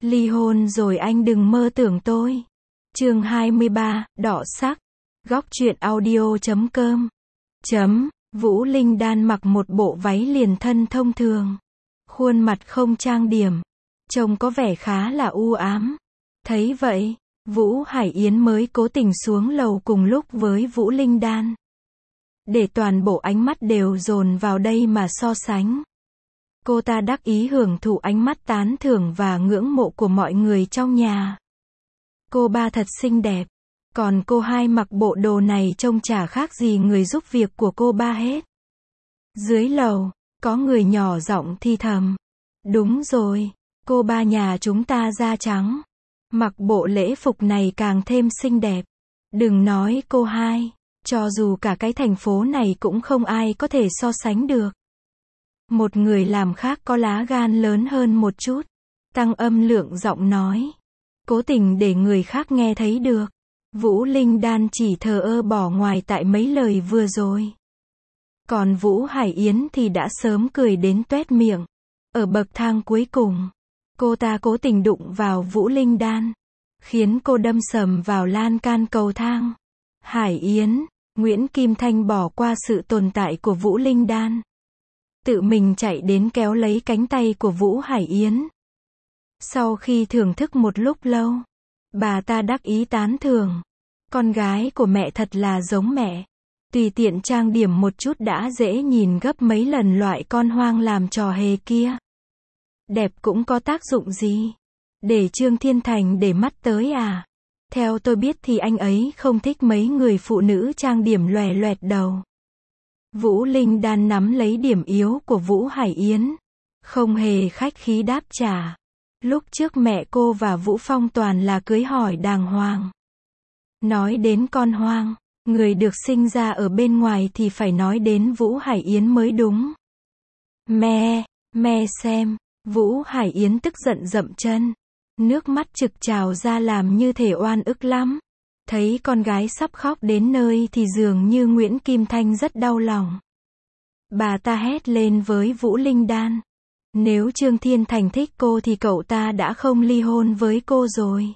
Ly hôn rồi anh đừng mơ tưởng tôi. Chương 23, đọ sắc. Góc truyện audio.com. Vũ Linh Đan mặc một bộ váy liền thân thông thường. Khuôn mặt không trang điểm. Trông có vẻ khá là u ám. Thấy vậy, Vũ Hải Yến mới cố tình xuống lầu cùng lúc với Vũ Linh Đan. Để toàn bộ ánh mắt đều dồn vào đây mà so sánh. Cô ta đắc ý hưởng thụ ánh mắt tán thưởng và ngưỡng mộ của mọi người trong nhà. Cô ba thật xinh đẹp. Còn cô hai mặc bộ đồ này trông chả khác gì người giúp việc của cô ba hết. Dưới lầu, có người nhỏ giọng thì thầm. Đúng rồi, cô ba nhà chúng ta da trắng. Mặc bộ lễ phục này càng thêm xinh đẹp. Đừng nói cô hai, cho dù cả cái thành phố này cũng không ai có thể so sánh được. Một người làm khác có lá gan lớn hơn một chút. Tăng âm lượng giọng nói. Cố tình để người khác nghe thấy được. Vũ Linh Đan chỉ thờ ơ bỏ ngoài tại mấy lời vừa rồi. Còn Vũ Hải Yến thì đã sớm cười đến toét miệng. Ở bậc thang cuối cùng, cô ta cố tình đụng vào Vũ Linh Đan, khiến cô đâm sầm vào lan can cầu thang. Hải Yến, Nguyễn Kim Thanh bỏ qua sự tồn tại của Vũ Linh Đan. Tự mình chạy đến kéo lấy cánh tay của Vũ Hải Yến. Sau khi thưởng thức một lúc lâu, bà ta đắc ý tán thưởng. Con gái của mẹ thật là giống mẹ. Tùy tiện trang điểm một chút đã dễ nhìn gấp mấy lần loại con hoang làm trò hề kia. Đẹp cũng có tác dụng gì? Để Trương Thiên Thành để mắt tới à? Theo tôi biết thì anh ấy không thích mấy người phụ nữ trang điểm lòe loẹt đầu. Vũ Linh Đan nắm lấy điểm yếu của Vũ Hải Yến. Không hề khách khí đáp trả. Lúc trước mẹ cô và Vũ Phong toàn là cưới hỏi đàng hoàng. Nói đến con hoang, người được sinh ra ở bên ngoài thì phải nói đến Vũ Hải Yến mới đúng. Me xem, Vũ Hải Yến tức giận dậm chân. Nước mắt trực trào ra làm như thể oan ức lắm. Thấy con gái sắp khóc đến nơi thì dường như Nguyễn Kim Thanh rất đau lòng. Bà ta hét lên với Vũ Linh Đan. Nếu Trương Thiên Thành thích cô thì cậu ta đã không ly hôn với cô rồi.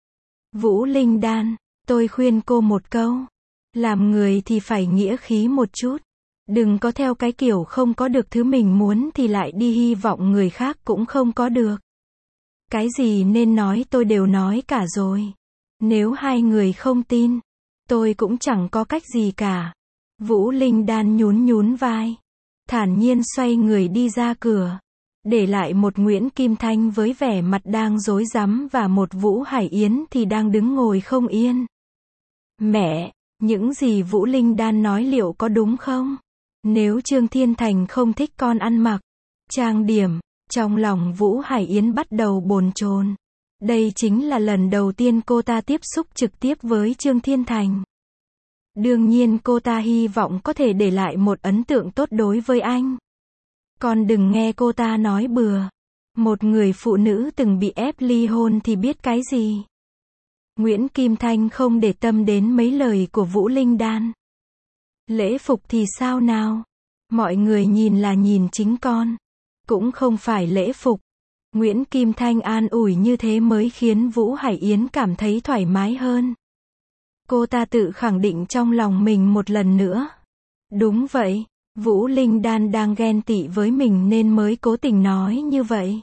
Vũ Linh Đan, tôi khuyên cô một câu. Làm người thì phải nghĩa khí một chút. Đừng có theo cái kiểu không có được thứ mình muốn thì lại đi hy vọng người khác cũng không có được. Cái gì nên nói tôi đều nói cả rồi. Nếu hai người không tin, tôi cũng chẳng có cách gì cả. Vũ Linh Đan nhún vai. Thản nhiên xoay người đi ra cửa. Để lại một Nguyễn Kim Thanh với vẻ mặt đang rối rắm và một Vũ Hải Yến thì đang đứng ngồi không yên. Mẹ, những gì Vũ Linh Đan nói liệu có đúng không? Nếu Trương Thiên Thành không thích con ăn mặc, trang điểm, trong lòng Vũ Hải Yến bắt đầu bồn chồn. Đây chính là lần đầu tiên cô ta tiếp xúc trực tiếp với Trương Thiên Thành. Đương nhiên cô ta hy vọng có thể để lại một ấn tượng tốt đối với anh. Còn đừng nghe cô ta nói bừa. Một người phụ nữ từng bị ép ly hôn thì biết cái gì. Nguyễn Kim Thanh không để tâm đến mấy lời của Vũ Linh Đan. Lễ phục thì sao nào? Mọi người nhìn là nhìn chính con. Cũng không phải lễ phục. Nguyễn Kim Thanh an ủi như thế mới khiến Vũ Hải Yến cảm thấy thoải mái hơn. Cô ta tự khẳng định trong lòng mình một lần nữa. Đúng vậy, Vũ Linh Đan đang ghen tị với mình nên mới cố tình nói như vậy.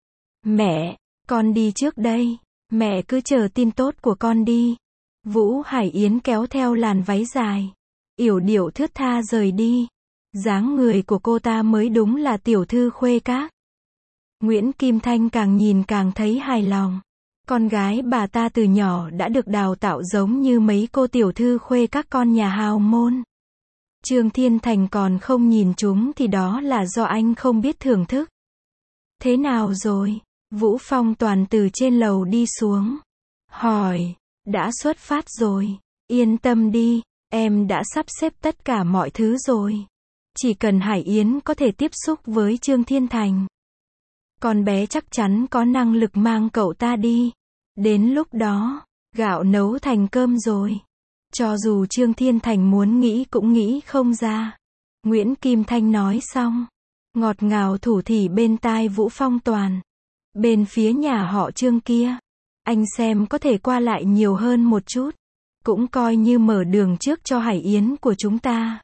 Mẹ, con đi trước đây. Mẹ cứ chờ tin tốt của con đi. Vũ Hải Yến kéo theo làn váy dài. Yểu điệu thướt tha rời đi. Dáng người của cô ta mới đúng là tiểu thư khuê các. Nguyễn Kim Thanh càng nhìn càng thấy hài lòng. Con gái bà ta từ nhỏ đã được đào tạo giống như mấy cô tiểu thư khuê các con nhà hào môn. Trương Thiên Thành còn không nhìn chúng thì đó là do anh không biết thưởng thức. Thế nào rồi? Vũ Phong toàn từ trên lầu đi xuống. Hỏi, đã xuất phát rồi. Yên tâm đi, em đã sắp xếp tất cả mọi thứ rồi. Chỉ cần Hải Yến có thể tiếp xúc với Trương Thiên Thành. Con bé chắc chắn có năng lực mang cậu ta đi. Đến lúc đó, gạo nấu thành cơm rồi. Cho dù Trương Thiên Thành muốn nghĩ cũng nghĩ không ra. Nguyễn Kim Thanh nói xong. Ngọt ngào thủ thỉ bên tai Vũ Phong toàn. Bên phía nhà họ Trương kia, anh xem có thể qua lại nhiều hơn một chút, cũng coi như mở đường trước cho Hải Yến của chúng ta.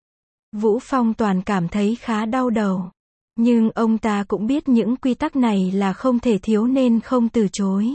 Vũ Phong Toàn cảm thấy khá đau đầu. Nhưng ông ta cũng biết những quy tắc này là không thể thiếu nên không từ chối.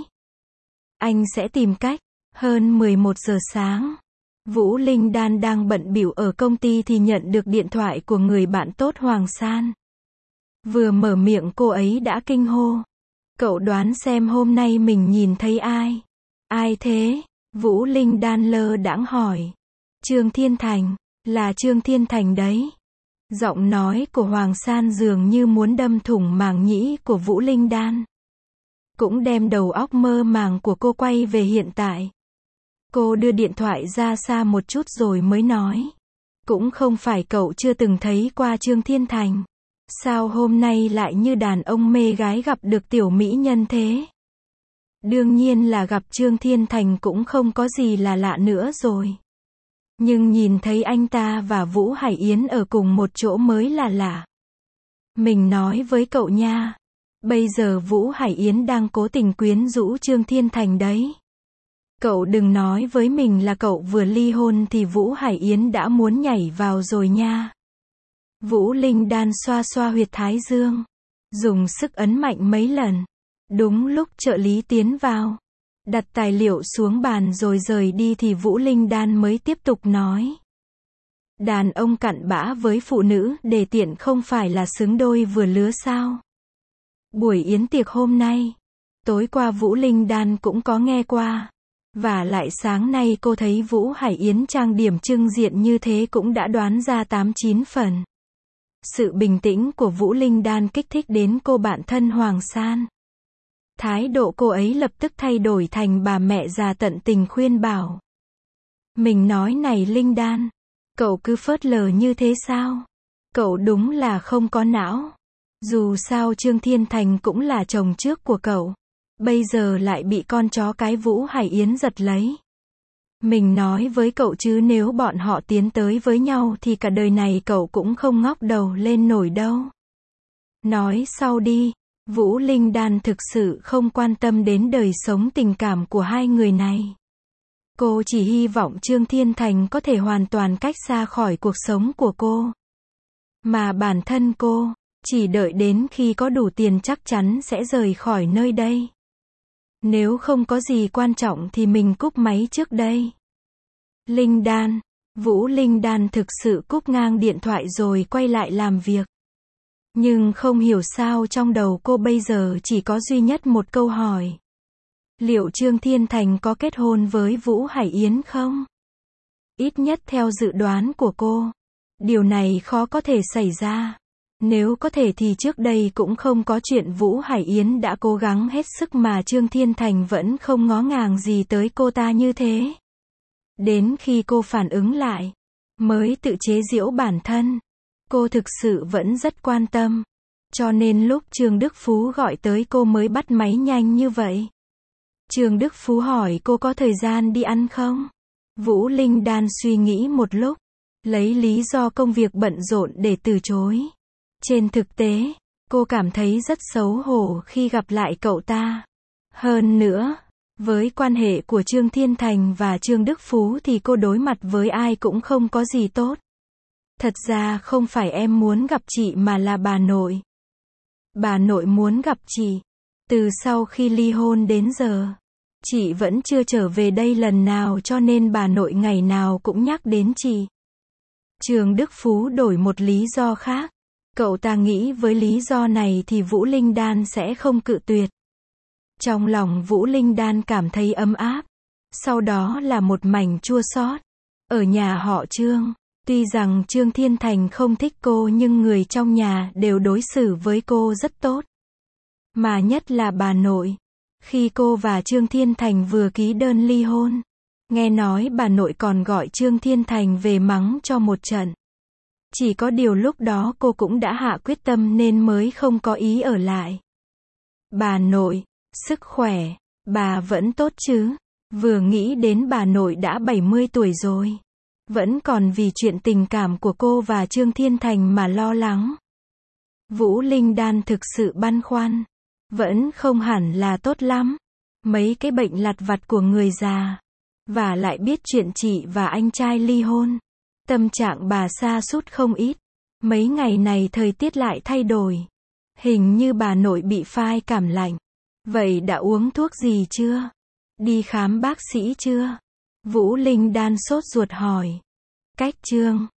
Anh sẽ tìm cách. Hơn 11 giờ sáng, Vũ Linh Đan đang bận bịu ở công ty thì nhận được điện thoại của người bạn tốt Hoàng San. Vừa mở miệng cô ấy đã kinh hô. Cậu đoán xem hôm nay mình nhìn thấy ai? Ai thế? Vũ Linh Đan lơ đãng hỏi. Trương Thiên Thành, là Trương Thiên Thành đấy. Giọng nói của Hoàng San dường như muốn đâm thủng màng nhĩ của Vũ Linh Đan. Cũng đem đầu óc mơ màng của cô quay về hiện tại. Cô đưa điện thoại ra xa một chút rồi mới nói. Cũng không phải cậu chưa từng thấy qua Trương Thiên Thành. Sao hôm nay lại như đàn ông mê gái gặp được tiểu mỹ nhân thế? Đương nhiên là gặp Trương Thiên Thành cũng không có gì là lạ nữa rồi. Nhưng nhìn thấy anh ta và Vũ Hải Yến ở cùng một chỗ mới là lạ. Mình nói với cậu nha. Bây giờ Vũ Hải Yến đang cố tình quyến rũ Trương Thiên Thành đấy. Cậu đừng nói với mình là cậu vừa ly hôn thì Vũ Hải Yến đã muốn nhảy vào rồi nha. Vũ Linh Đan xoa xoa huyệt thái dương. Dùng sức ấn mạnh mấy lần. Đúng lúc trợ lý tiến vào. Đặt tài liệu xuống bàn rồi rời đi thì Vũ Linh Đan mới tiếp tục nói. Đàn ông cặn bã với phụ nữ đề tiện không phải là xứng đôi vừa lứa sao? Buổi yến tiệc hôm nay, tối qua Vũ Linh Đan cũng có nghe qua. Và lại sáng nay cô thấy Vũ Hải Yến trang điểm trưng diện như thế cũng đã đoán ra 8-9 phần. Sự bình tĩnh của Vũ Linh Đan kích thích đến cô bạn thân Hoàng San. Thái độ cô ấy lập tức thay đổi thành bà mẹ già tận tình khuyên bảo. Mình nói này Linh Đan, cậu cứ phớt lờ như thế sao? Cậu đúng là không có não. Dù sao Trương Thiên Thành cũng là chồng trước của cậu. Bây giờ lại bị con chó cái Vũ Hải Yến giật lấy. Mình nói với cậu chứ nếu bọn họ tiến tới với nhau thì cả đời này cậu cũng không ngóc đầu lên nổi đâu. Nói sau đi. Vũ Linh Đan thực sự không quan tâm đến đời sống tình cảm của hai người này. Cô chỉ hy vọng Trương Thiên Thành có thể hoàn toàn cách xa khỏi cuộc sống của cô. Mà bản thân cô, chỉ đợi đến khi có đủ tiền chắc chắn sẽ rời khỏi nơi đây. Nếu không có gì quan trọng thì mình cúp máy trước đây. Linh Đan, Vũ Linh Đan thực sự cúp ngang điện thoại rồi quay lại làm việc. Nhưng không hiểu sao trong đầu cô bây giờ chỉ có duy nhất một câu hỏi. Liệu Trương Thiên Thành có kết hôn với Vũ Hải Yến không? Ít nhất theo dự đoán của cô, điều này khó có thể xảy ra. Nếu có thể thì trước đây cũng không có chuyện Vũ Hải Yến đã cố gắng hết sức mà Trương Thiên Thành vẫn không ngó ngàng gì tới cô ta như thế. Đến khi cô phản ứng lại, mới tự chế giễu bản thân. Cô thực sự vẫn rất quan tâm. Cho nên lúc Trương Đức Phú gọi tới cô mới bắt máy nhanh như vậy. Trương Đức Phú hỏi cô có thời gian đi ăn không? Vũ Linh Đan suy nghĩ một lúc, lấy lý do công việc bận rộn để từ chối. Trên thực tế, cô cảm thấy rất xấu hổ khi gặp lại cậu ta. Hơn nữa, với quan hệ của Trương Thiên Thành và Trương Đức Phú thì cô đối mặt với ai cũng không có gì tốt. Thật ra không phải em muốn gặp chị mà là bà nội. Bà nội muốn gặp chị. Từ sau khi ly hôn đến giờ, chị vẫn chưa trở về đây lần nào cho nên bà nội ngày nào cũng nhắc đến chị. Trương Đức Phú đổi một lý do khác. Cậu ta nghĩ với lý do này thì Vũ Linh Đan sẽ không cự tuyệt. Trong lòng Vũ Linh Đan cảm thấy ấm áp. Sau đó là một mảnh chua xót. Ở nhà họ Trương, tuy rằng Trương Thiên Thành không thích cô nhưng người trong nhà đều đối xử với cô rất tốt. Mà nhất là bà nội. Khi cô và Trương Thiên Thành vừa ký đơn ly hôn, nghe nói bà nội còn gọi Trương Thiên Thành về mắng cho một trận. Chỉ có điều lúc đó cô cũng đã hạ quyết tâm nên mới không có ý ở lại. Bà nội, sức khỏe, bà vẫn tốt chứ? Vừa nghĩ đến bà nội đã 70 tuổi rồi. Vẫn còn vì chuyện tình cảm của cô và Trương Thiên Thành mà lo lắng. Vũ Linh Đan thực sự băn khoăn. Vẫn không hẳn là tốt lắm. Mấy cái bệnh lặt vặt của người già. Và lại biết chuyện chị và anh trai ly hôn. Tâm trạng bà sa sút không ít. Mấy ngày này thời tiết lại thay đổi. Hình như bà nội bị phai cảm lạnh. Vậy đã uống thuốc gì chưa? Đi khám bác sĩ chưa? Vũ Linh đan sốt ruột hỏi. Cách chương